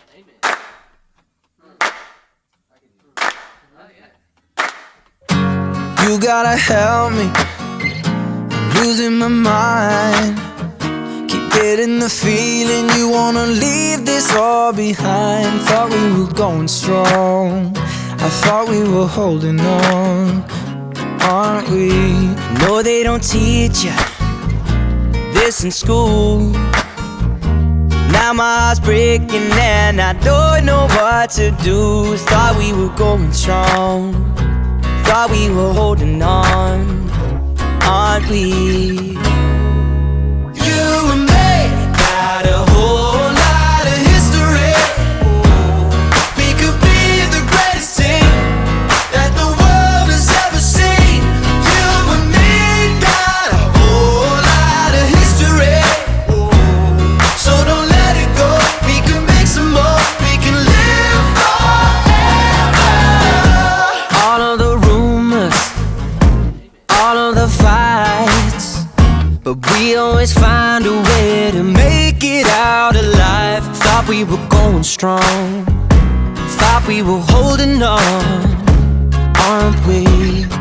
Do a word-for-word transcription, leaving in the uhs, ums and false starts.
You gotta help me, I'm losing my mind. Keep getting the feeling you wanna leave this all behind. Thought we were going strong, I thought we were holding on, aren't we? No, they don't teach you this in school. Now my heart's breaking and I don't know what to do. Thought we were going strong, thought we were holding on, aren't we? You and me got a whole lot of history. We could be the greatest team that the world has ever seen. You and me got a whole lot of history, so don't let it go. We can make some more, we can live forever. All of the rumors, all of the fights, but we always find a way to make it out alive. Thought we were going strong, thought we were holding on, aren't we?